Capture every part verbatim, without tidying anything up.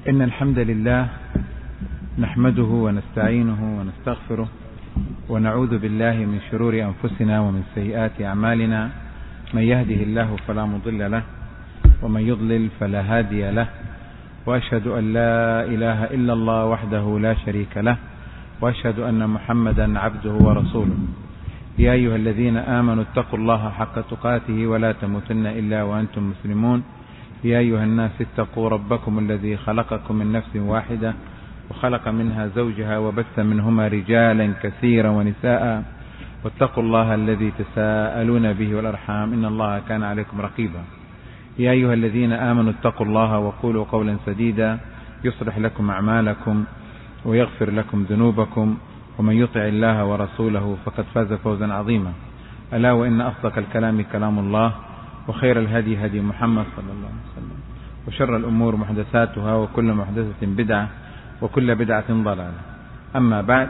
إن الحمد لله نحمده ونستعينه ونستغفره ونعوذ بالله من شرور أنفسنا ومن سيئات أعمالنا. من يهده الله فلا مضل له ومن يضلل فلا هادي له، وأشهد أن لا إله إلا الله وحده لا شريك له، وأشهد أن محمدا عبده ورسوله. يا أيها الذين آمنوا اتقوا الله حق تقاته ولا تموتن إلا وأنتم مسلمون. يا أيها الناس اتقوا ربكم الذي خلقكم من نفس واحدة وخلق منها زوجها وبث منهما رجالا كثيرا ونساء، واتقوا الله الذي تساءلون به والأرحام إن الله كان عليكم رقيبا. يا أيها الذين آمنوا اتقوا الله وقولوا قولا سديدا يصلح لكم أعمالكم ويغفر لكم ذنوبكم، ومن يطع الله ورسوله فقد فاز فوزا عظيما. ألا وإن أصدق الكلام كلام الله، وخير الهدي هدي محمد صلى الله عليه وسلم، وشر الأمور محدثاتها، وكل محدثة بدعة، وكل بدعة ضلالة. أما بعد،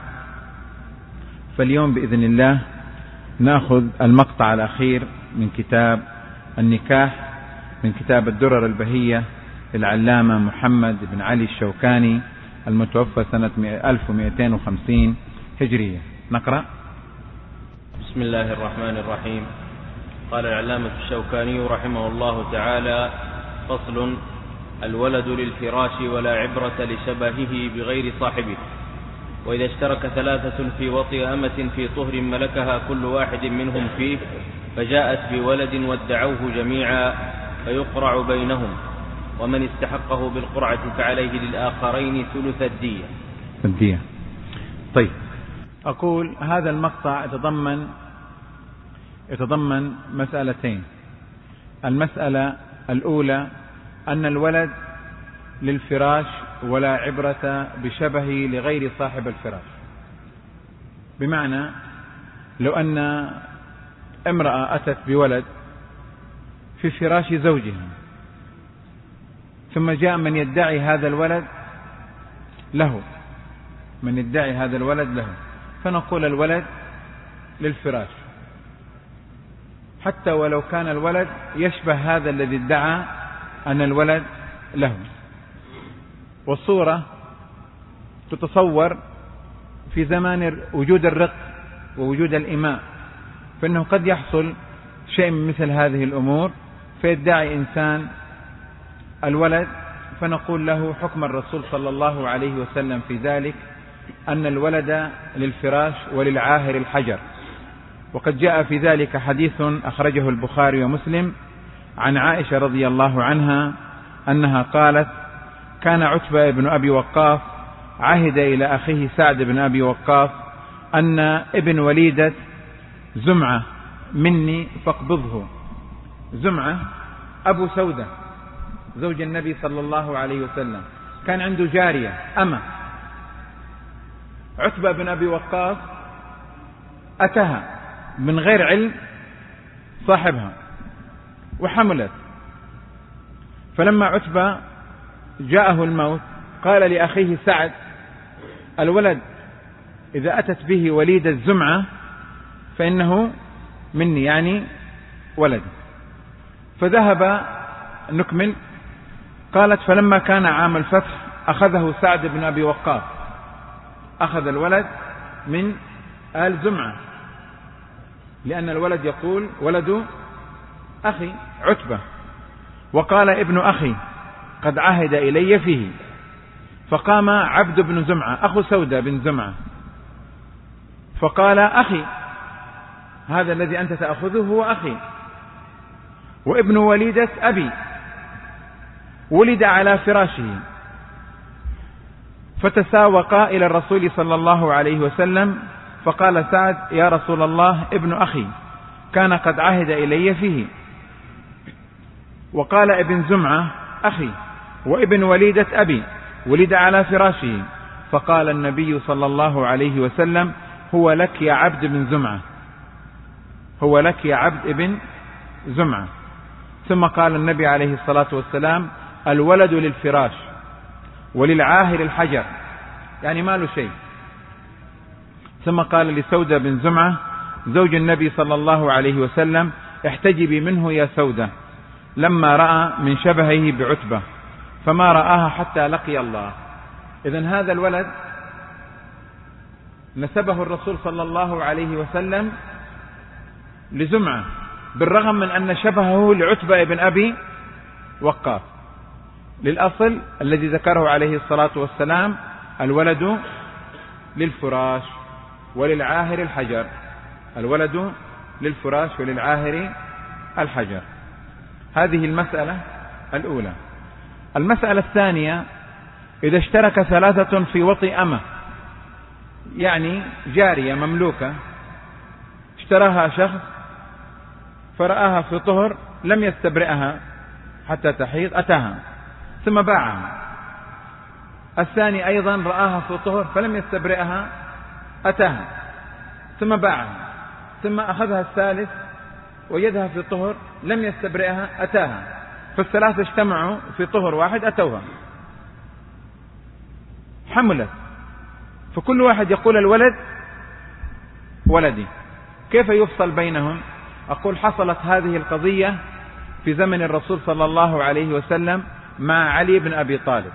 فاليوم بإذن الله نأخذ المقطع الأخير من كتاب النكاح، من كتاب الدرر البهية للعلامة محمد بن علي الشوكاني المتوفى سنة ألف ومئتين وخمسين هجرية. نقرأ. بسم الله الرحمن الرحيم. قال العلامة الشوكاني رحمه الله تعالى: فصل: الولد للفراش ولا عبرة لشبهه بغير صاحبه. وإذا اشترك ثلاثة في وطئ أمة في طهر ملكها كل واحد منهم فيه، فجاءت بولد وادعوه جميعا، فيقرع بينهم، ومن استحقه بالقرعة فعليه للآخرين ثلث الدية. الدية. طيب، أقول هذا المقطع يتضمن يتضمن مسألتين. المسألة الأولى أن الولد للفراش ولا عبرة بشبهه لغير صاحب الفراش. بمعنى لو أن امرأة أتت بولد في فراش زوجها، ثم جاء من يدعي هذا الولد له من يدعي هذا الولد له فنقول الولد للفراش، حتى ولو كان الولد يشبه هذا الذي ادعى أن الولد له. والصورة تتصور في زمان وجود الرق ووجود الإماء، فإنه قد يحصل شيء من مثل هذه الأمور، فيدعي إنسان الولد، فنقول له حكم الرسول صلى الله عليه وسلم في ذلك أن الولد للفراش وللعاهر الحجر. وقد جاء في ذلك حديث أخرجه البخاري ومسلم عن عائشة رضي الله عنها أنها قالت: كان عتبة بن أبي وقاص عهد إلى أخيه سعد بن أبي وقاص أن ابن وليدة زمعة مني فاقبضه. زمعة أبو سودة زوج النبي صلى الله عليه وسلم، كان عنده جارية أما عتبة بن أبي وقاص أتها من غير علم صاحبها وحملت. فلما عتبة جاءه الموت قال لأخيه سعد: الولد إذا أتت به وليد الزمعة فإنه مني، يعني ولد. فذهب نكمل. قالت: فلما كان عام الفتح أخذه سعد بن أبي وقاص، أخذ الولد من آل زمعة، لأن الولد يقول ولد أخي عتبة، وقال ابن أخي قد عهد إلي فيه. فقام عبد بن زمعة أخو سودة بن زمعة فقال: أخي، هذا الذي أنت تأخذه هو أخي، وابن وليدة أبي ولد على فراشه. فتساوقا إلى الرسول صلى الله عليه وسلم، فقال سعد: يا رسول الله، ابن أخي كان قد عهد إلي فيه. وقال ابن زمعة: أخي، وابن وليدة أبي ولد على فراشه. فقال النبي صلى الله عليه وسلم: هو لك يا عبد بن زمعة، هو لك يا عبد ابن زمعة. ثم قال النبي عليه الصلاة والسلام: الولد للفراش وللعاهر الحجر، يعني ما له شيء. ثم قال لسودة بن زمعة زوج النبي صلى الله عليه وسلم: احتجبي منه يا سودة، لما رأى من شبهه بعتبة، فما رآها حتى لقي الله. إذن هذا الولد نسبه الرسول صلى الله عليه وسلم لزمعة، بالرغم من أن شبهه لعتبة بن أبي وقاص، للأصل الذي ذكره عليه الصلاة والسلام: الولد للفراش وللعاهر الحجر. الولد للفراش وللعاهر الحجر. هذه المسألة الأولى. المسألة الثانية: إذا اشترك ثلاثة في وطئ أمة، يعني جارية مملوكة اشتراها شخص فرآها في طهر لم يستبرئها حتى تحيض، أتاها ثم باعها. الثاني أيضا رآها في طهر فلم يستبرئها، أتاها ثم باعها. ثم أخذها الثالث وجدها في طهر لم يستبرئها، أتاها. فالثلاثة اجتمعوا في طهر واحد، أتوها، حملت. فكل واحد يقول: الولد ولدي. كيف يفصل بينهم؟ أقول: حصلت هذه القضية في زمن الرسول صلى الله عليه وسلم مع علي بن أبي طالب،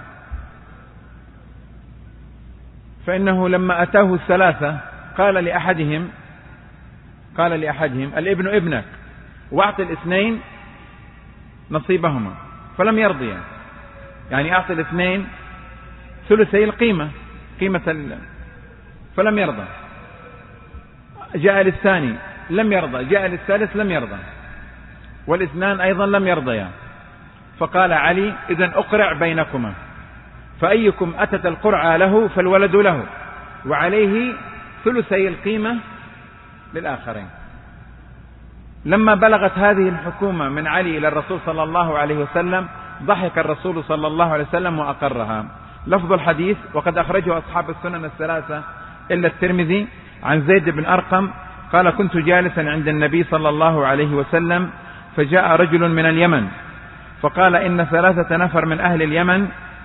فإنه لما أتاه الثلاثة قال لأحدهم قال لأحدهم: الابن ابنك، واعطي الاثنين نصيبهما. فلم يرضيا، يعني أعطي الاثنين ثلثي القيمة، قيمة ال... فلم يرضى. جاء للثاني لم يرضى، جاء للثالث لم يرضى، والاثنان أيضا لم يرضيا. فقال علي: إذن أقرع بينكما، فأيكم أتت القرعة له فالولد له، وعليه ثلثي القيمة للآخرين. لما بلغت هذه الحكومة من علي إلى الرسول صلى الله عليه وسلم ضحك الرسول صلى الله عليه وسلم وأقرها. لفظ الحديث: وقد أخرجه أصحاب السنن الثلاثة إلا الترمذي، عن زيد بن أرقم قال: كنت جالسا عند النبي صلى الله عليه وسلم فجاء رجل من اليمن فقال: إن ثلاثة نفر من أهل اليمن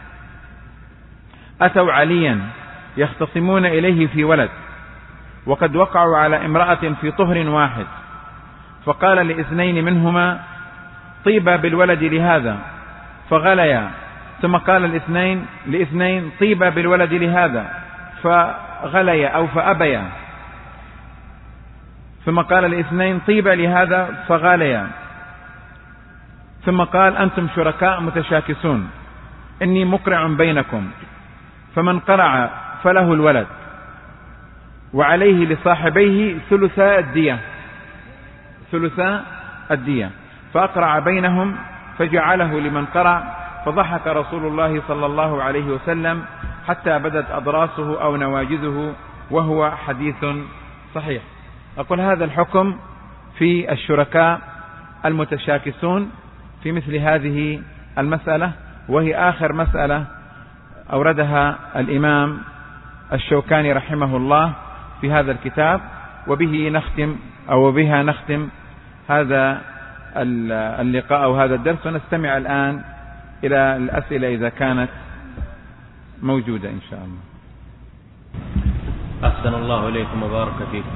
أتوا عليا يختصمون إليه في ولد، وقد وقعوا على امرأة في طهر واحد، فقال لاثنين منهما: طيبا بالولد لهذا، فغليا. ثم قال الاثنين لاثنين: طيبا بالولد لهذا، فغليا أو فأبيا. ثم قال الاثنين: طيبا لهذا، فغاليا. ثم قال: أنتم شركاء متشاكسون، إني مقرع بينكم، فمن قرع فله الولد، وعليه لصاحبيه ثلثا الدية ثلثا الدية فأقرع بينهم فجعله لمن قرع، فضحك رسول الله صلى الله عليه وسلم حتى بدت أضراسه أو نواجذه، وهو حديث صحيح. أقول: هذا الحكم في الشركاء المتشاكسون في مثل هذه المسألة، وهي آخر مسألة أوردها الإمام الشوكاني رحمه الله في هذا الكتاب، وبه نختم أو بها نختم هذا اللقاء أو هذا الدرس، ونستمع الآن إلى الأسئلة إذا كانت موجودة إن شاء الله. أحسن الله إليكم وبارك فيكم.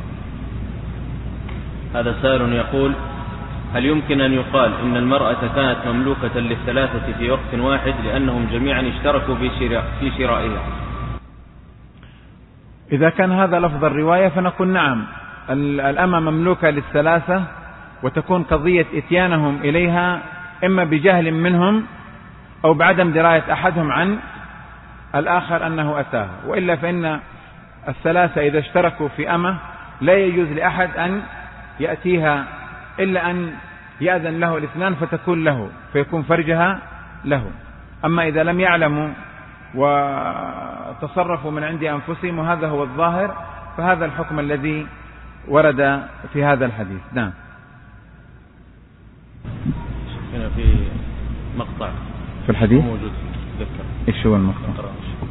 هذا سائل يقول: هل يمكن أن يقال إن المرأة كانت مملوكة للثلاثة في وقت واحد لأنهم جميعا اشتركوا في شرائها؟ إذا كان هذا لفظ الرواية فنقول نعم، الأمة مملوكة للثلاثة، وتكون قضية إتيانهم إليها إما بجهل منهم أو بعدم دراية أحدهم عن الآخر أنه أتاها، وإلا فإن الثلاثة إذا اشتركوا في أمة لا يجوز لأحد أن يأتيها إلا أن يأذن له الاثنان فتكون له، فيكون فرجها له. أما إذا لم يعلموا وتصرفوا من عند أنفسهم وهذا هو الظاهر، فهذا الحكم الذي ورد في هذا الحديث. نعم. هنا في مقطع في الحديث موجود ذكر. إيش هو المقطع؟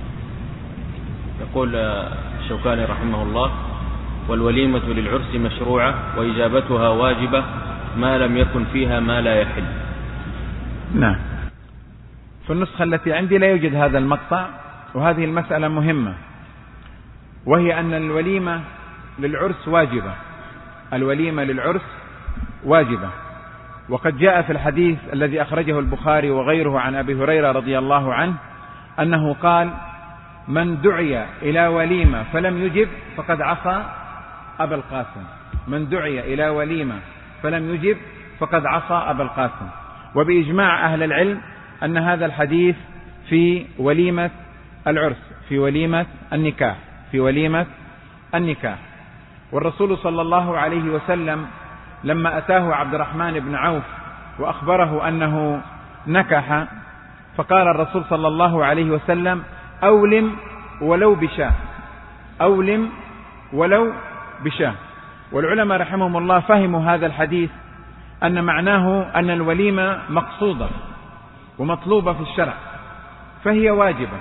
يقول الشوكاني رحمه الله: والوليمة للعرس مشروعة وإجابتها واجبة ما لم يكن فيها ما لا يحل. نعم. في النسخة التي عندي لا يوجد هذا المقطع، وهذه المسألة مهمة، وهي أن الوليمة للعرس واجبة. الوليمة للعرس واجبة، وقد جاء في الحديث الذي أخرجه البخاري وغيره عن أبي هريرة رضي الله عنه أنه قال: من دعي إلى وليمة فلم يجب فقد عصى أبا القاسم. من دعي إلى وليمة فلم يجب فقد عصى أبا القاسم. وبإجماع أهل العلم أن هذا الحديث في وليمة العرس، في وليمة النكاح، في وليمة النكاح. والرسول صلى الله عليه وسلم لما أتاه عبد الرحمن بن عوف وأخبره أنه نكح، فقال الرسول صلى الله عليه وسلم: أولم ولو بشاه، أولم ولو بشاه. والعلماء رحمهم الله فهموا هذا الحديث أن معناه أن الوليمة مقصودة ومطلوبة في الشرع، فهي واجبة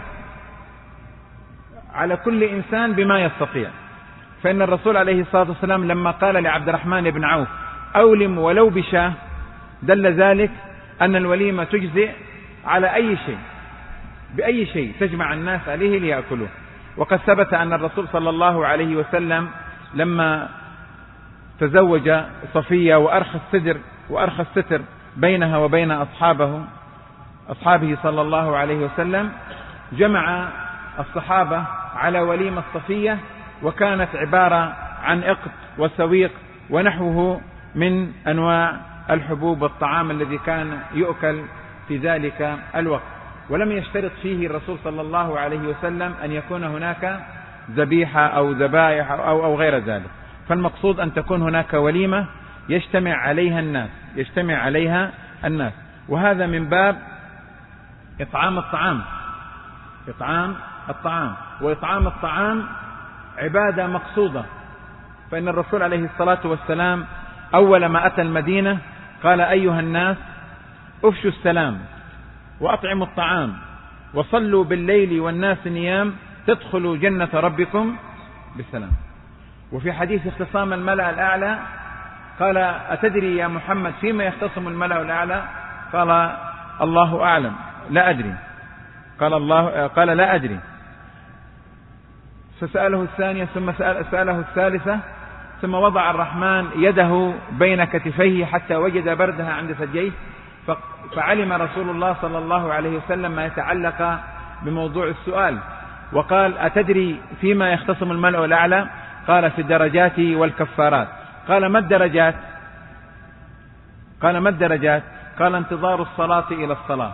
على كل إنسان بما يستطيع. فإن الرسول عليه الصلاة والسلام لما قال لعبد الرحمن بن عوف: أولم ولو بشاه، دل ذلك أن الوليمة تجزئ على أي شيء، بأي شيء تجمع الناس عليه ليأكلوه. وقد ثبت أن الرسول صلى الله عليه وسلم لما تزوج صفية وأرخى الستر وأرخى الستر بينها وبين أصحابه أصحابه صلى الله عليه وسلم، جمع الصحابة على وليمة صفية، وكانت عبارة عن إقط وسويق ونحوه من أنواع الحبوب والطعام الذي كان يؤكل في ذلك الوقت. ولم يشترط فيه الرسول صلى الله عليه وسلم أن يكون هناك ذبيحة أو ذبائح أو, أو غير ذلك. فالمقصود أن تكون هناك وليمة يجتمع عليها الناس يجتمع عليها الناس وهذا من باب إطعام الطعام إطعام الطعام وإطعام الطعام عبادة مقصودة. فإن الرسول عليه الصلاة والسلام أول ما أتى المدينة قال: أيها الناس، أفشوا السلام وأطعموا الطعام وصلوا بالليل والناس نيام تدخلوا جنة ربكم بالسلام. وفي حديث اختصام الملأ الأعلى قال: أتدري يا محمد فيما يختصم الملأ الأعلى؟ قال: الله أعلم، لا أدري. قال الله قال لا أدري. فسأله الثانية ثم سأله الثالثة، ثم وضع الرحمن يده بين كتفيه حتى وجد بردها عند ثدييه، فعلم رسول الله صلى الله عليه وسلم ما يتعلق بموضوع السؤال، وقال: أتدري فيما يختصم الملأ الأعلى؟ قال: في الدرجات والكفارات. قال: ما الدرجات؟ قال: ما الدرجات؟ قال: انتظار الصلاة إلى الصلاة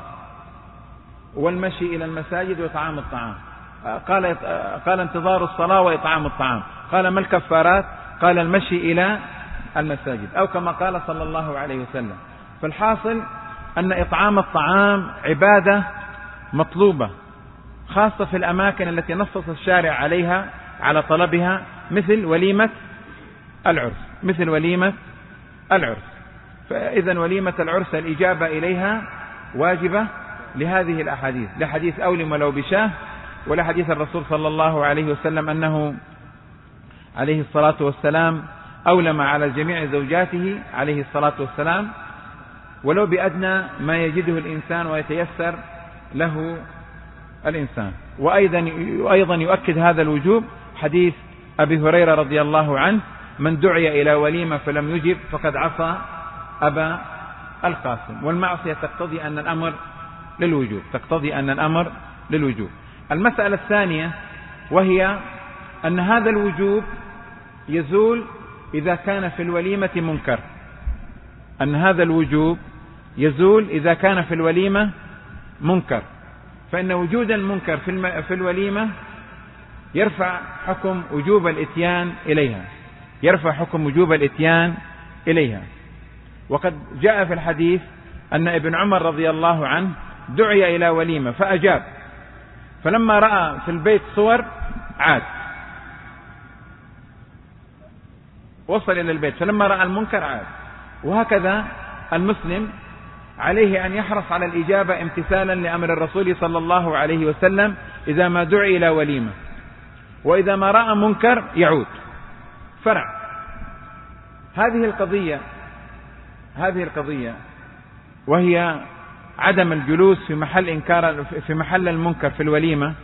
والمشي إلى المساجد وإطعام الطعام. قال قال انتظار الصلاة وإطعام الطعام. قال: ما الكفارات؟ قال: المشي إلى المساجد، أو كما قال صلى الله عليه وسلم. فالحاصل أن إطعام الطعام عبادة مطلوبة، خاصة في الأماكن التي نصص الشارع عليها على طلبها، مثل وليمة العرس مثل وليمة العرس فإذا وليمة العرس الإجابة إليها واجبة لهذه الأحاديث، لحديث أولم ولو بشاه، ولحديث الرسول صلى الله عليه وسلم أنه عليه الصلاة والسلام أولم على جميع زوجاته عليه الصلاة والسلام ولو بأدنى ما يجده الإنسان ويتيسر له الإنسان. وأيضا وأيضا يؤكد هذا الوجوب حديث أبي هريرة رضي الله عنه: من دعي إلى وليمة فلم يجب فقد عصى أبا القاسم. والمعصية تقتضي أن الأمر للوجوب تقتضي أن الأمر للوجوب. المسألة الثانية وهي أن هذا الوجوب يزول إذا كان في الوليمة منكر أن هذا الوجوب يزول إذا كان في الوليمة منكر فإن وجود المنكر في, في الوليمة يرفع حكم وجوب الإتيان إليها يرفع حكم وجوب الإتيان إليها. وقد جاء في الحديث أن ابن عمر رضي الله عنه دعي إلى وليمة فأجاب، فلما رأى في البيت صور عاد وصل إلى البيت، فلما رأى المنكر عاد. وهكذا المسلم عليه أن يحرص على الإجابة امتثالا لأمر الرسول صلى الله عليه وسلم إذا ما دعي إلى وليمة، وإذا ما رأى منكر يعود. فرع هذه القضية هذه القضية وهي عدم الجلوس في محل إنكار في محل المنكر في الوليمة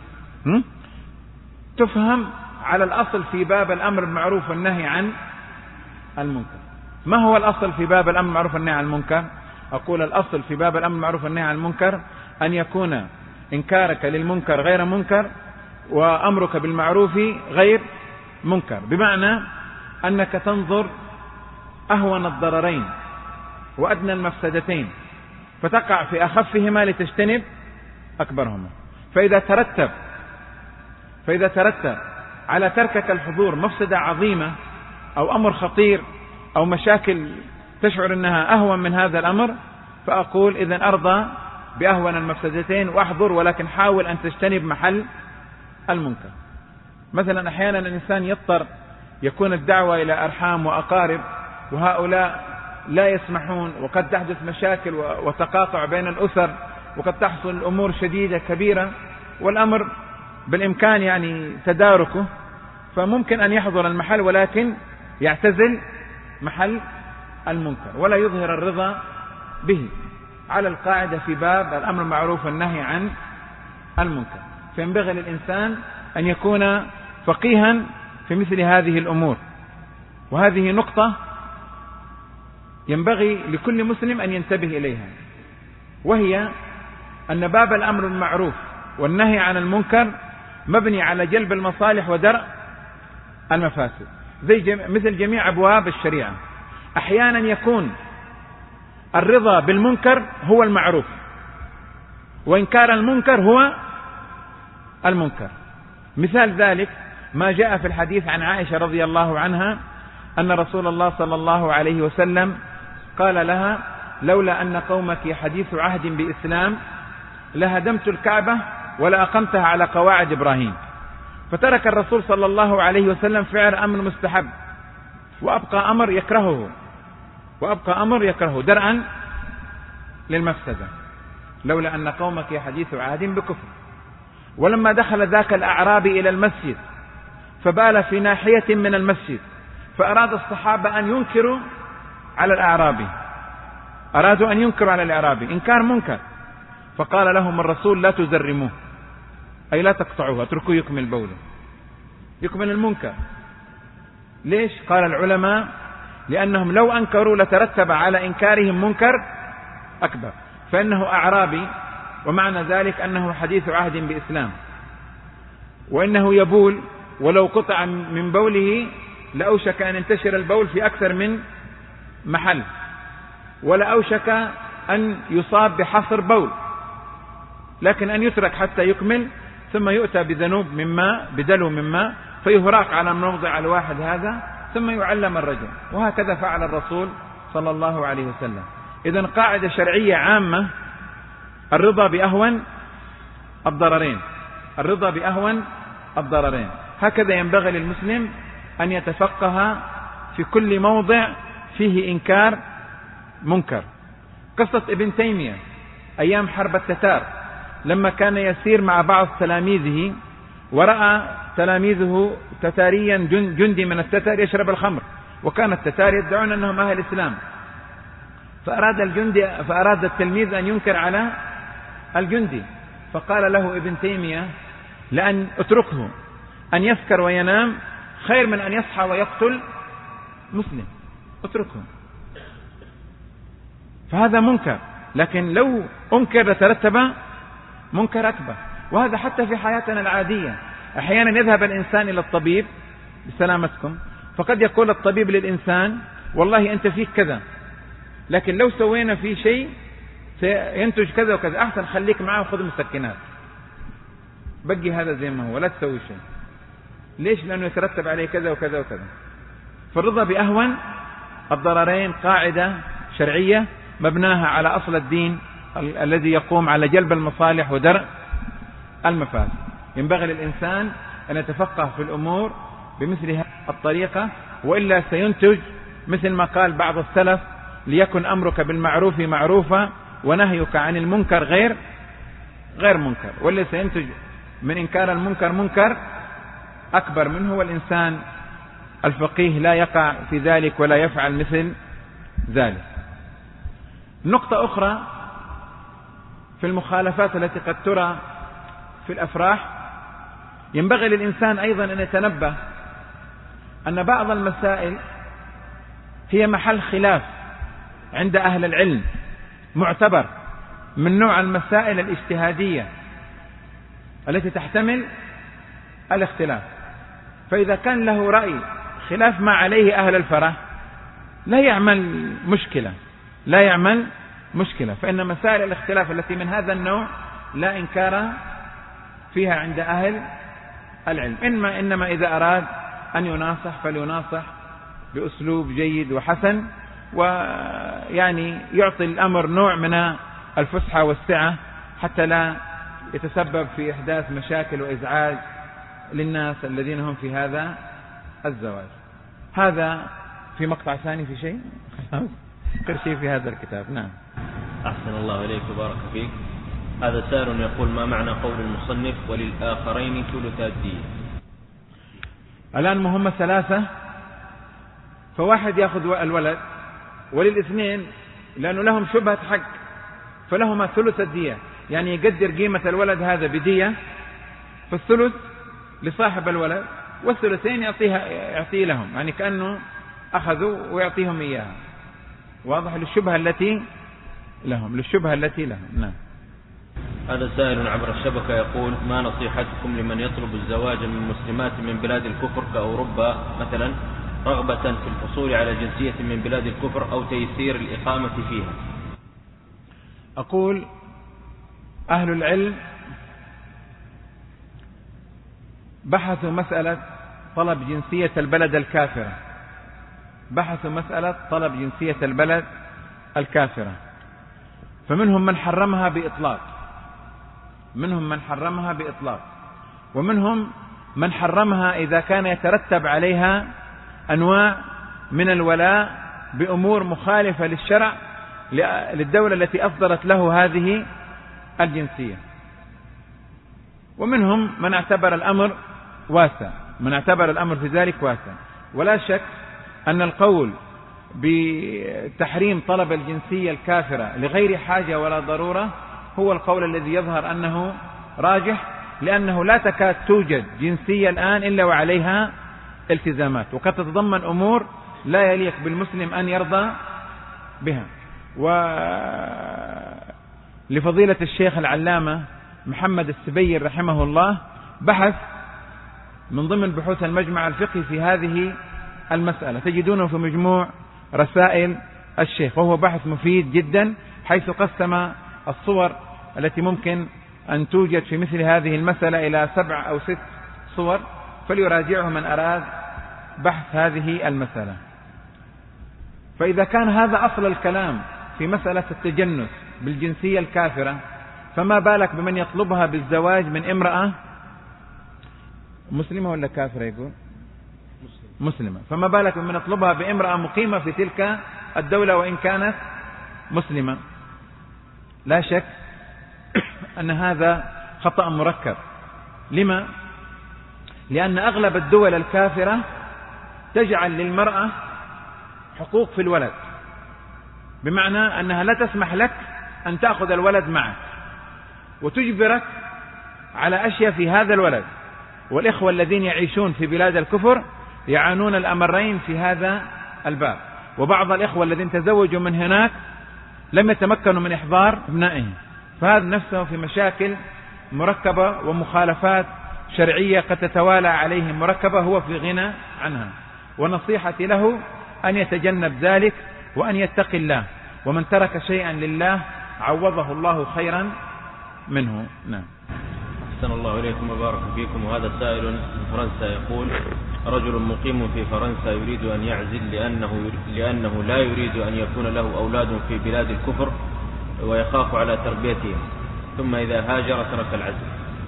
تفهم على الأصل في باب الأمر بالمعروف والنهي عن المنكر. ما هو الأصل في باب الأمر بالمعروف والنهي عن المنكر؟ أقول الأصل في باب الأمر بالمعروف والنهي عن المنكر أن يكون إنكارك للمنكر غير منكر وأمرك بالمعروف غير منكر، بمعنى أنك تنظر أهون الضررين وأدنى المفسدتين فتقع في أخفهما لتجتنب أكبرهما. فإذا ترتب فإذا ترتب على تركك الحضور مفسدة عظيمة أو أمر خطير أو مشاكل تشعر أنها أهون من هذا الأمر، فأقول إذن أرضى بأهون المفسدتين وأحضر، ولكن حاول أن تجتنب محل المنكر. مثلا أحيانا الإنسان يضطر يكون الدعوة إلى أرحام وأقارب وهؤلاء لا يسمحون، وقد تحدث مشاكل وتقاطع بين الأسر، وقد تحصل الأمور شديدة كبيرة والأمر بالإمكان يعني تداركه، فممكن أن يحضر المحل ولكن يعتزل محل المنكر ولا يظهر الرضا به، على القاعدة في باب الأمر المعروف والنهي عن المنكر. فينبغي للإنسان أن يكون فقيها في مثل هذه الأمور، وهذه نقطة ينبغي لكل مسلم أن ينتبه إليها، وهي أن باب الأمر بالمعروف والنهي عن المنكر مبني على جلب المصالح ودرء المفاسد، زي جم... مثل جميع أبواب الشريعة. أحيانا يكون الرضا بالمنكر هو المعروف، وإنكار المنكر هو المنكر. مثال ذلك ما جاء في الحديث عن عائشة رضي الله عنها أن رسول الله صلى الله عليه وسلم قال لها: لولا أن قومك حديث عهد بإسلام لهدمت الكعبة ولا أقمتها على قواعد إبراهيم. فترك الرسول صلى الله عليه وسلم فعل أمر مستحب وأبقى أمر يكرهه وأبقى أمر يكرهه درءا للمفسدة، لولا أن قومك حديث عهد بكفر. ولما دخل ذاك الأعرابي إلى المسجد فبال في ناحية من المسجد، فأراد الصحابة أن ينكروا على الأعرابي، أرادوا أن ينكروا على الأعرابي إنكار منكر، فقال لهم الرسول: لا تزرموه، أي لا تقطعوه، اتركوه يكمل بوله، يكمل المنكر. ليش؟ قال العلماء: لأنهم لو أنكروا لترتب على إنكارهم منكر أكبر، فإنه أعرابي ومعنى ذلك أنه حديث عهد بإسلام، وإنه يبول، ولو قطع من بوله لأوشك أن ينتشر البول في أكثر من محل، ولأوشك أن يصاب بحصر بول، لكن أن يترك حتى يكمل ثم يؤتى بذنوب من ماء بدلو من ماء فيهراق على الموضع الواحد هذا ثم يعلم الرجل، وهكذا فعل الرسول صلى الله عليه وسلم. إذن قاعدة شرعية عامة: الرضا بأهون الضررين، الرضا بأهون الضررين. هكذا ينبغي للمسلم أن يتفقه في كل موضع فيه إنكار منكر. قصة ابن تيمية أيام حرب التتار لما كان يسير مع بعض تلاميذه ورأى تلاميذه تتاريا جندي من التتار يشرب الخمر، وكان التتار يدعون أنهم أهل الإسلام، فأراد الجندي فأراد التلميذ أن ينكر على الجندي، فقال له ابن تيمية: لأن اتركه أن يسكر وينام خير من أن يصحى ويقتل مسلم، اتركه. فهذا منكر، لكن لو أنكر لترتب منكر أكبر. وهذا حتى في حياتنا العادية، أحيانا يذهب الإنسان إلى الطبيب بسلامتكم، فقد يقول الطبيب للإنسان: والله أنت فيك كذا، لكن لو سوينا فيه شيء سينتج كذا وكذا، أحسن خليك معه وخذ مسكنات، بقي هذا زي ما هو ولا تسوي شيء. ليش؟ لأنه يترتب عليه كذا وكذا وكذا. فالرضا بأهون الضررين قاعدة شرعية مبناها على أصل الدين الذي يقوم على جلب المصالح ودرء المفاسد. ينبغي للإنسان أن يتفقه في الأمور بمثل هذه الطريقة، وإلا سينتج مثل ما قال بعض السلف: ليكن أمرك بالمعروف معروفا ونهيك عن المنكر غير غير منكر، واللي سينتج من إنكار المنكر منكر أكبر منه، والإنسان الفقيه لا يقع في ذلك ولا يفعل مثل ذلك. نقطة أخرى في المخالفات التي قد ترى في الأفراح، ينبغي للإنسان أيضا أن يتنبه أن بعض المسائل هي محل خلاف عند أهل العلم معتبر من نوع المسائل الاجتهادية التي تحتمل الاختلاف. فإذا كان له رأي خلاف ما عليه أهل الفرح لا يعمل مشكلة لا يعمل مشكلة فإن مسائل الاختلاف التي من هذا النوع لا إنكار فيها عند أهل العلم. إنما, إنما إذا أراد أن يناصح فليناصح بأسلوب جيد وحسن، ويعني يعطي الأمر نوع من الفسحة والسعة حتى لا يتسبب في إحداث مشاكل وإزعاج للناس الذين هم في هذا الزواج. هذا في مقطع ثاني في شيء آخر شيء في هذا الكتاب. نعم. أحسن الله إليك وبارك فيك. هذا سائل يقول: ما معنى قول المصنف وللآخرين ثلث الدية؟ الآن مهمة ثلاثة، فواحد يأخذ الولد وللاثنين لأنه لهم شبهة حق فلهما ثلث الدية، يعني يقدر قيمة الولد هذا بدية، فالثلث لصاحب الولد والثلثين يعطيها يعطيه لهم، يعني كأنه أخذوا ويعطيهم إياها. واضح؟ للشبهة التي لهم للشبهة التي لهم. نعم. هذا سائل عبر الشبكة يقول: ما نصيحتكم لمن يطلب الزواج من مسلمات من بلاد الكفر كأوروبا مثلا رغبة في الحصول على جنسية من بلاد الكفر أو تيسير الإقامة فيها؟ أقول: أهل العلم بحثوا مسألة طلب جنسية البلد الكافرة بحثوا مسألة طلب جنسية البلد الكافرة فمنهم من حرمها بإطلاق منهم من حرمها بإطلاق ومنهم من حرمها إذا كان يترتب عليها أنواع من الولاء بأمور مخالفة للشرع للدولة التي أصدرت له هذه الجنسية. ومنهم من اعتبر الأمر واسع من اعتبر الأمر في ذلك واسع. ولا شك أن القول بتحريم طلب الجنسية الكافرة لغير حاجة ولا ضرورة هو القول الذي يظهر أنه راجح، لأنه لا تكاد توجد جنسية الآن إلا وعليها التزامات، وقد تتضمن أمور لا يليق بالمسلم أن يرضى بها. ولفضيلة الشيخ العلامة محمد السبيل رحمه الله بحث من ضمن بحوث المجمع الفقهي في هذه المسألة، تجدونه في مجموع رسائل الشيخ، وهو بحث مفيد جدا حيث قسم الصور التي ممكن أن توجد في مثل هذه المسألة إلى سبع أو ست صور، فليراجعه من أراد بحث هذه المسألة. فإذا كان هذا أصل الكلام في مسألة التجنس بالجنسية الكافرة، فما بالك بمن يطلبها بالزواج من امرأة مسلمة ولا كافرة؟ يقول مسلمة. فما بالك بمن يطلبها بامرأة مقيمة في تلك الدولة وإن كانت مسلمة؟ لا شك أن هذا خطأ مركب. لما؟ لأن أغلب الدول الكافرة تجعل للمرأة حقوق في الولد، بمعنى أنها لا تسمح لك أن تأخذ الولد معك وتجبرك على أشياء في هذا الولد. والإخوة الذين يعيشون في بلاد الكفر يعانون الأمرين في هذا الباب، وبعض الإخوة الذين تزوجوا من هناك لم يتمكنوا من إحضار ابنائهم، فهذا نفسه في مشاكل مركبة ومخالفات شرعية قد تتوالى عليهم مركبة هو في غنى عنها. ونصيحتي له أن يتجنب ذلك وأن يتقي الله، ومن ترك شيئا لله عوضه الله خيرا منه. نعم. أحسن الله إليكم وبارك فيكم. وهذا سائل من فرنسا يقول: رجل مقيم في فرنسا يريد أن يعزل لأنه, لأنه لا يريد أن يكون له أولاد في بلاد الكفر ويخاف على تربيتهم، ثم إذا هاجر ترك العزل.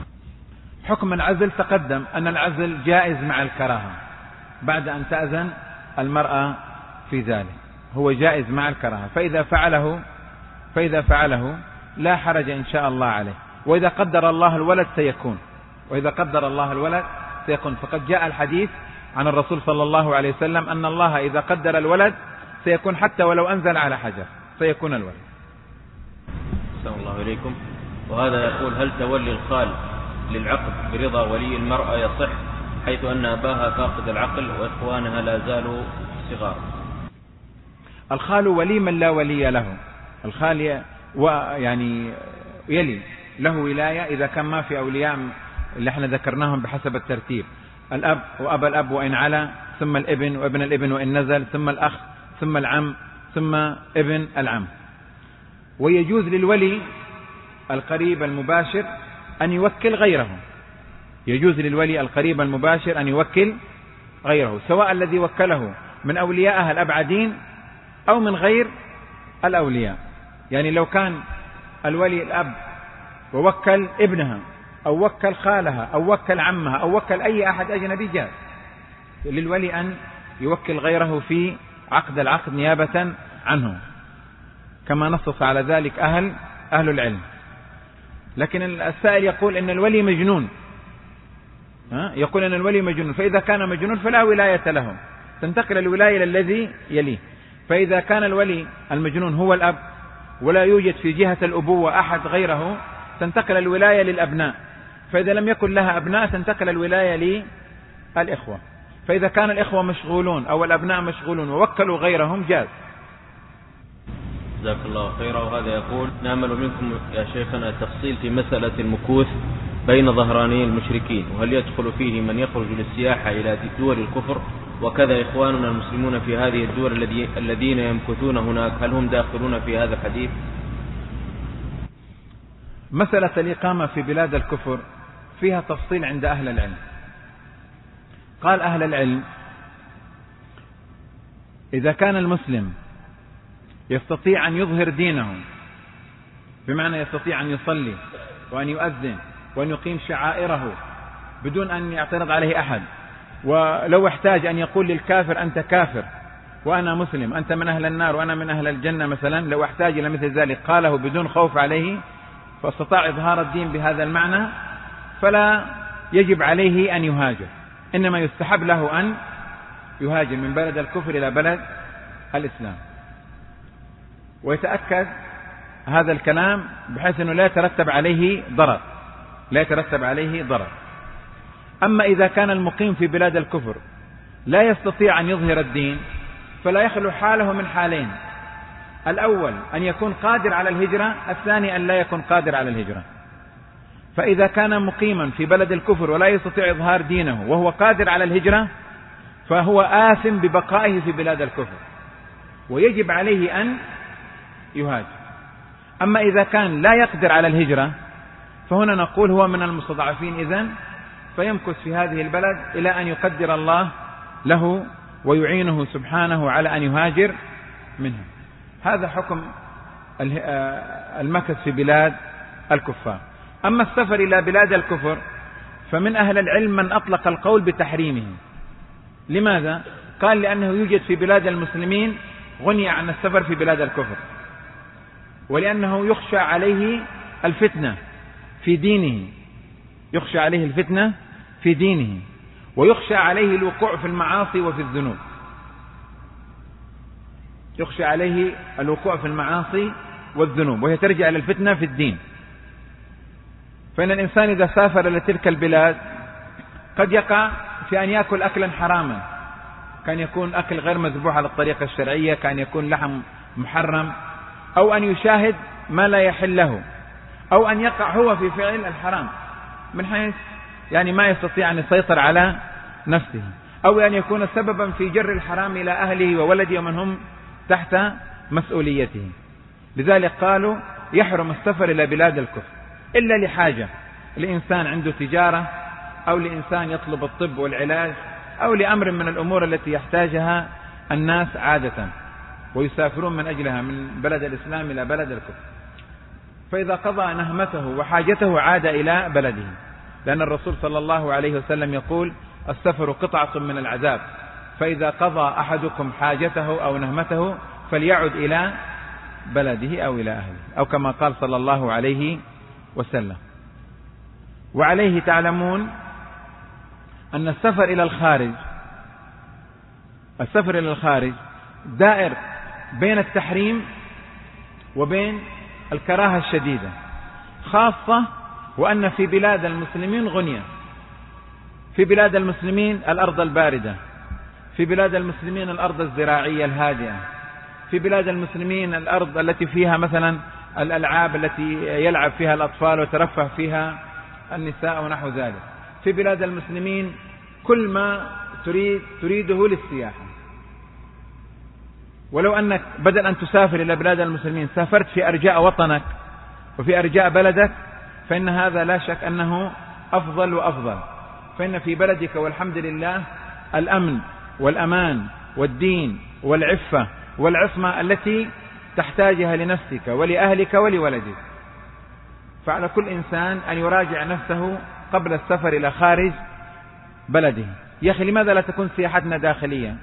حكم العزل تقدم أن العزل جائز مع الكراهة بعد أن تأذن المرأة في ذلك، هو جائز مع الكراهة، فإذا فعله فإذا فعله لا حرج إن شاء الله عليه. وإذا قدر الله الولد سيكون وإذا قدر الله الولد سيكون فقد جاء الحديث عن الرسول صلى الله عليه وسلم أن الله إذا قدر الولد سيكون، حتى ولو أنزل على حجر سيكون الولد. أحسن الله إليكم. وهذا يقول: هل تولي الخال للعقد برضا ولي المرأة يصح، حيث أن أباها فاقد العقل وإخوانها لا زالوا صغار؟ الخال ولي من لا ولي له. الخال ويعني يلي له ولاية إذا كان ما في أولياء اللي احنا ذكرناهم بحسب الترتيب: الأب وأبا الأب وإن علا، ثم الابن وابن الابن وإن نزل، ثم الأخ، ثم العم، ثم ابن العم. ويجوز للولي القريب المباشر أن يوكل غيره، يجوز للولي القريب المباشر أن يوكل غيره، سواء الذي وكله من أوليائها الأبعدين أو من غير الأولياء. يعني لو كان الولي الأب ووكل ابنها أو وكل خالها أو وكل عمها أو وكل أي أحد أجنبي، جاز للولي أن يوكل غيره في عقد العقد نيابة عنه، كما نصص على ذلك أهل أهل العلم. لكن السائل يقول إن الولي مجنون، ها؟ يقول إن الولي مجنون، فإذا كان مجنون فلا ولاية له، تنتقل الولاية للذي يليه. فإذا كان الولي المجنون هو الأب ولا يوجد في جهة الأبوة أحد غيره، تنتقل الولاية للأبناء. فإذا لم يكن لها أبناء تنتقل الولاية للإخوة. فإذا كان الإخوة مشغولون أو الأبناء مشغولون ووكلوا غيرهم، جاز. جزاك الله خيرا. وهذا يقول: نأمل منكم يا شيخنا التفصيل في مسألة المكوث بين ظهراني المشركين، وهل يدخل فيه من يخرج للسياحة إلى دول الكفر، وكذا إخواننا المسلمون في هذه الدول الذين يمكثون هناك، هل هم داخلون في هذا الحديث؟ مسألة الإقامة في بلاد الكفر فيها تفصيل عند أهل العلم. قال أهل العلم: إذا كان المسلم يستطيع أن يظهر دينه، بمعنى يستطيع أن يصلي وأن يؤذن وأن يقيم شعائره بدون أن يعترض عليه أحد، ولو احتاج أن يقول للكافر أنت كافر وأنا مسلم، أنت من أهل النار وأنا من أهل الجنة مثلا، لو احتاج إلى مثل ذلك قاله بدون خوف عليه، فاستطاع إظهار الدين بهذا المعنى، فلا يجب عليه أن يهاجر، إنما يستحب له أن يهاجر من بلد الكفر إلى بلد الإسلام. ويتأكد هذا الكلام بحيث أنه لا يترتب عليه ضرر، لا يترتب عليه ضرر. أما إذا كان المقيم في بلاد الكفر لا يستطيع أن يظهر الدين، فلا يخلو حاله من حالين: الأول أن يكون قادر على الهجرة، الثاني أن لا يكون قادر على الهجرة. فإذا كان مقيما في بلد الكفر ولا يستطيع إظهار دينه وهو قادر على الهجرة، فهو آثم ببقائه في بلاد الكفر ويجب عليه أن يهاجر. أما إذا كان لا يقدر على الهجرة، فهنا نقول هو من المستضعفين إذن، فيمكث في هذه البلد إلى أن يقدر الله له ويعينه سبحانه على أن يهاجر منها. هذا حكم المكث في بلاد الكفار. أما السفر إلى بلاد الكفر فمن أهل العلم من أطلق القول بتحريمه. لماذا؟ قال: لأنه يوجد في بلاد المسلمين غني عن السفر في بلاد الكفر، ولأنه يخشى عليه الفتنة في دينه، يخشى عليه الفتنة في دينه، ويخشى عليه الوقوع في المعاصي وفي الذنوب، يخشى عليه الوقوع في المعاصي والذنوب، وهي ترجع إلى الفتنة في الدين. فإن الإنسان إذا سافر لتلك البلاد قد يقع في أن يأكل أكلا حراما، كان يكون أكل غير مذبوح على الطريقة الشرعية، كان يكون لحم محرم، أو أن يشاهد ما لا يحل له، أو أن يقع هو في فعل الحرام من حيث يعني ما يستطيع أن يسيطر على نفسه، أو أن يكون سببا في جر الحرام إلى أهله وولده ومن هم تحت مسؤوليته. لذلك قالوا يحرم السفر إلى بلاد الكفر إلا لحاجة، لإنسان عنده تجارة، أو لإنسان يطلب الطب والعلاج، أو لأمر من الأمور التي يحتاجها الناس عادة ويسافرون من أجلها من بلد الإسلام إلى بلد الكفر. فإذا قضى نهمته وحاجته عاد إلى بلده، لأن الرسول صلى الله عليه وسلم يقول: السفر قطعة من العذاب، فإذا قضى أحدكم حاجته أو نهمته فليعد إلى بلده أو إلى أهله، أو كما قال صلى الله عليه وسلم. وعليه تعلمون أن السفر إلى الخارج السفر إلى الخارج دائر بين التحريم وبين الكراهة الشديدة، خاصة وأن في بلاد المسلمين غنية، في بلاد المسلمين الأرض الباردة، في بلاد المسلمين الأرض الزراعية الهادئة، في بلاد المسلمين الأرض التي فيها مثلا الألعاب التي يلعب فيها الأطفال وترفه فيها النساء ونحو ذلك. في بلاد المسلمين كل ما تريد تريده للسياحة. ولو أنك بدل أن تسافر إلى بلاد المسلمين سافرت في أرجاء وطنك وفي أرجاء بلدك، فإن هذا لا شك أنه أفضل وأفضل. فإن في بلدك والحمد لله الأمن والأمان والدين والعفة والعصمة التي تحتاجها لنفسك ولأهلك ولولدك. فعلى كل إنسان أن يراجع نفسه قبل السفر إلى خارج بلده. يا أخي لماذا لا تكون سياحتنا داخلية؟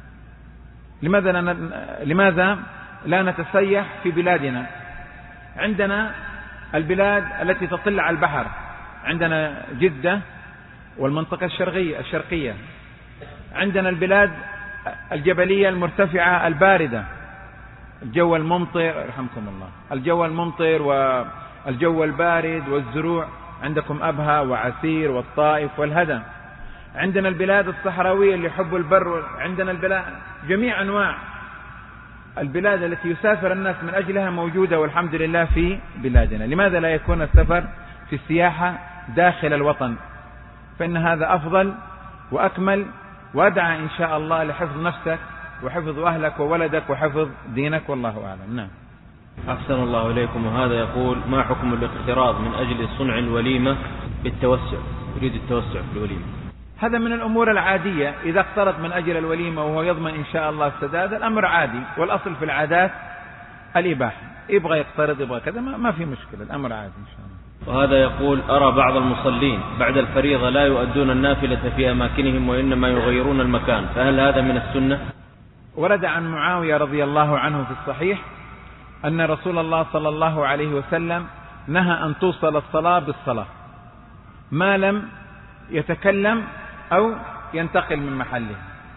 لماذا لا لماذا لا نتسيح في بلادنا؟ عندنا البلاد التي تطل على البحر، عندنا جدة والمنطقة الشرقية الشرقية، عندنا البلاد الجبلية المرتفعة الباردة، الجو الممطر رحمكم الله، الجو الممطر والجو البارد والزروع، عندكم أبها وعسير والطائف والهدى. عندنا البلاد الصحراوية اللي يحب البر، عندنا البلاد جميع أنواع البلاد التي يسافر الناس من أجلها موجودة والحمد لله في بلادنا. لماذا لا يكون السفر في السياحة داخل الوطن؟ فإن هذا أفضل وأكمل، وأدعى إن شاء الله لحفظ نفسك وحفظ أهلك وولدك وحفظ دينك، والله أعلم. نعم. أحسن الله إليكم. وهذا يقول: ما حكم الاقتراض من أجل صنع الوليمة بالتوسع؟ يريد التوسع في الوليمة. هذا من الأمور العادية. إذا اقترض من أجل الوليمة وهو يضمن إن شاء الله السداد، الأمر عادي، والأصل في العادات الإباحة. يبغى يقترض يبغى كذا ما في مشكلة، الأمر عادي إن شاء الله. وهذا يقول: أرى بعض المصلين بعد الفريضة لا يؤدون النافلة في أماكنهم وإنما يغيرون المكان، فهل هذا من السنة؟ ورد عن معاوية رضي الله عنه في الصحيح أن رسول الله صلى الله عليه وسلم نهى أن توصل الصلاة بالصلاة ما لم يتكلم أو ينتقل من محله.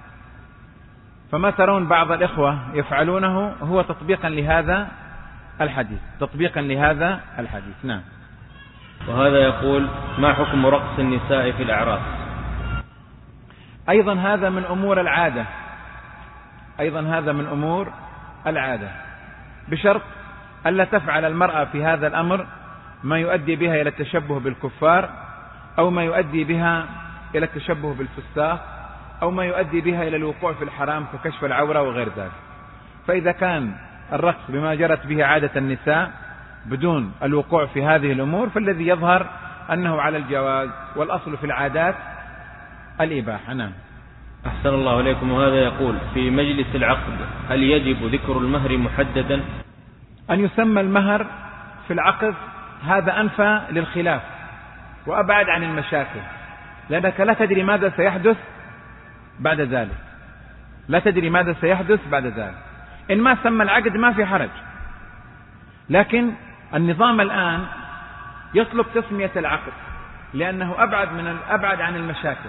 فما ترون بعض الإخوة يفعلونه هو تطبيقا لهذا الحديث، تطبيقا لهذا الحديث. نعم. وهذا يقول: ما حكم رقص النساء في الأعراس؟ أيضا هذا من أمور العادة، أيضا هذا من أمور العادة، بشرط ألا تفعل المرأة في هذا الأمر ما يؤدي بها إلى التشبه بالكفار، أو ما يؤدي بها إلى التشبه بالفساق، أو ما يؤدي بها إلى الوقوع في الحرام ككشف العورة وغير ذلك. فإذا كان الرقص بما جرت به عادة النساء بدون الوقوع في هذه الأمور، فالذي يظهر أنه على الجواز، والأصل في العادات الإباحة. نعم. أحسن الله إليكم. وهذا يقول: في مجلس العقد هل يجب ذكر المهر محددا؟ أن يسمى المهر في العقد هذا أنفى للخلاف وأبعد عن المشاكل، لأنك لا تدري ماذا سيحدث بعد ذلك، لا تدري ماذا سيحدث بعد ذلك. إن ما سمى العقد ما في حرج، لكن النظام الآن يطلب تسمية العقد لأنه أبعد من أبعد عن المشاكل.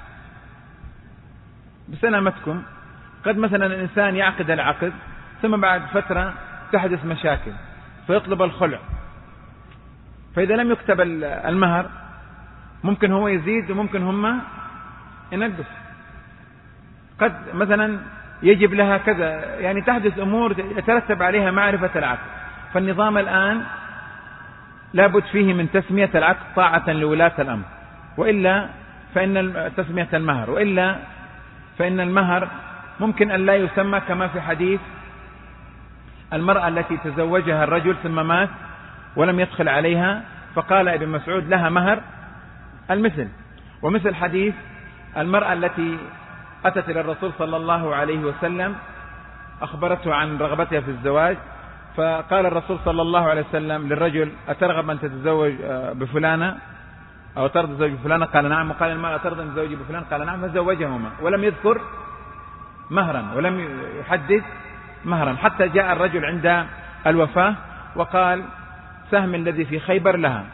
بسلامتكم قد مثلا الإنسان يعقد العقد ثم بعد فترة تحدث مشاكل فيطلب الخلع، فإذا لم يكتب المهر ممكن هو يزيد وممكن هم ينقص، قد مثلا يجب لها كذا، يعني تحدث أمور يترتب عليها معرفة العقد. فالنظام الآن لابد فيه من تسمية العقد طاعة لولاة الأمر، وإلا فإن تسمية المهر، وإلا فإن المهر ممكن أن لا يسمى، كما في حديث المرأة التي تزوجها الرجل ثم مات ولم يدخل عليها، فقال ابن مسعود لها مهر المثل. ومثل حديث المرأة التي أتت إلى الرسول صلى الله عليه وسلم أخبرته عن رغبتها في الزواج، فقال الرسول صلى الله عليه وسلم للرجل: أترغب أن تتزوج بفلانة أو ترضى تتزوج بفلانة؟ قال نعم. وقال المرأة: ترضى أن تتزوج بفلان؟ قال نعم. فزوجهما ولم يذكر مهرا ولم يحدد مهرا، حتى جاء الرجل عند الوفاة وقال: سهم الذي في خيبر لها.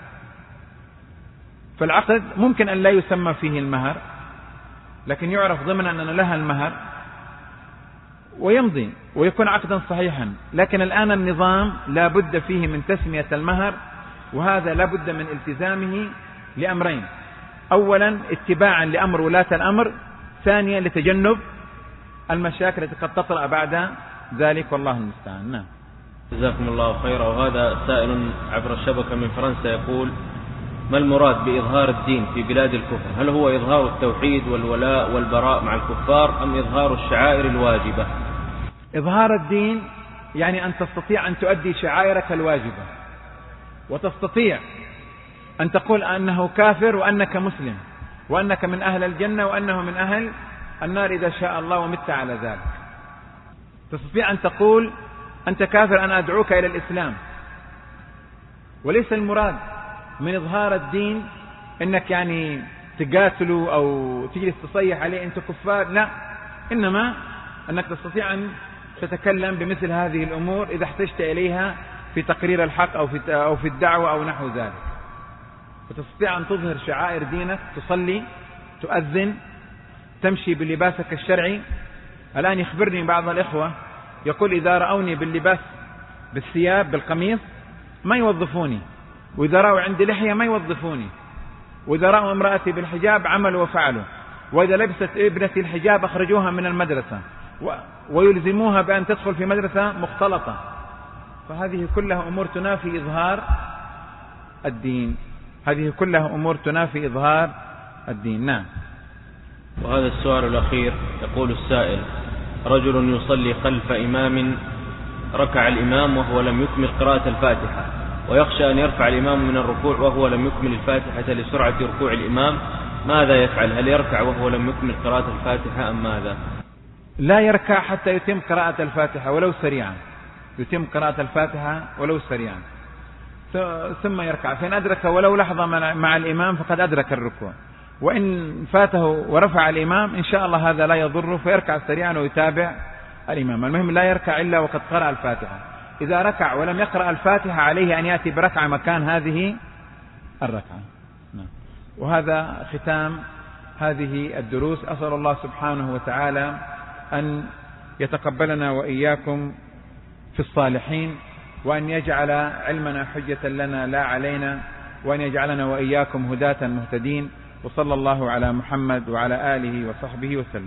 فالعقد ممكن أن لا يسمى فيه المهر، لكن يعرف ضمن أن لها المهر ويمضي ويكون عقدا صحيحا. لكن الآن النظام لا بد فيه من تسمية المهر، وهذا لا بد من التزامه لأمرين: أولا اتباعا لأمر ولاة الأمر، ثانيا لتجنب المشاكل التي قد تطرأ بعد ذلك، والله المستعان. نعم. جزاكم الله خيرا. وهذا سائل عبر الشبكة من فرنسا يقول: ما المراد بإظهار الدين في بلاد الكفر؟ هل هو إظهار التوحيد والولاء والبراء مع الكفار أم إظهار الشعائر الواجبة؟ إظهار الدين يعني أن تستطيع أن تؤدي شعائرك الواجبة، وتستطيع أن تقول أنه كافر وأنك مسلم، وأنك من أهل الجنة وأنه من أهل النار إذا شاء الله ومت على ذلك. تستطيع أن تقول أنت كافر أنا أدعوك إلى الإسلام. وليس المراد من إظهار الدين أنك يعني تقاتلوا أو تجلس تصيح عليه أنت كفار، لا، إنما أنك تستطيع أن تتكلم بمثل هذه الأمور إذا احتجت إليها في تقرير الحق أو في أو في الدعوة أو نحو ذلك. فتستطيع أن تظهر شعائر دينك، تصلي، تؤذن، تمشي بلباسك الشرعي. الآن يخبرني بعض الإخوة يقول: إذا رأوني باللباس بالثياب بالقميص ما يوظفوني، وإذا رأوا عندي لحية ما يوظفوني، وإذا رأوا امرأتي بالحجاب عملوا وفعلوا، وإذا لبست ابنتي الحجاب أخرجوها من المدرسة ويلزموها بأن تدخل في مدرسة مختلطة. فهذه كلها أمور تنافي إظهار الدين، هذه كلها أمور تنافي إظهار الدين. نعم. وهذا السؤال الأخير يقول السائل: رجل يصلي خلف إمام ركع الإمام وهو لم يكمل قراءة الفاتحة، ويخشى أن يرفع الإمام من الركوع وهو لم يكمل الفاتحة لسرعة ركوع الإمام، ماذا يفعل؟ هل يركع وهو لم يكمل قراءة الفاتحة أم ماذا؟ لا يركع حتى يتم قراءة الفاتحة ولو سريعا، يتم قراءة الفاتحة ولو سريعا ثم يركع. فإن أدرك ولو لحظة مع الإمام فقد أدرك الركوع، وإن فاته ورفع الإمام إن شاء الله هذا لا يضره، فيركع سريعا ويتابع الإمام. المهم لا يركع إلا وقد قرأ الفاتحة. إذا ركع ولم يقرأ الفاتحة عليه أن يأتي بركعة مكان هذه الركعة. وهذا ختام هذه الدروس. أسأل الله سبحانه وتعالى أن يتقبلنا وإياكم في الصالحين، وأن يجعل علمنا حجة لنا لا علينا، وأن يجعلنا وإياكم هداة مهتدين. وصلى الله على محمد وعلى آله وصحبه وسلم.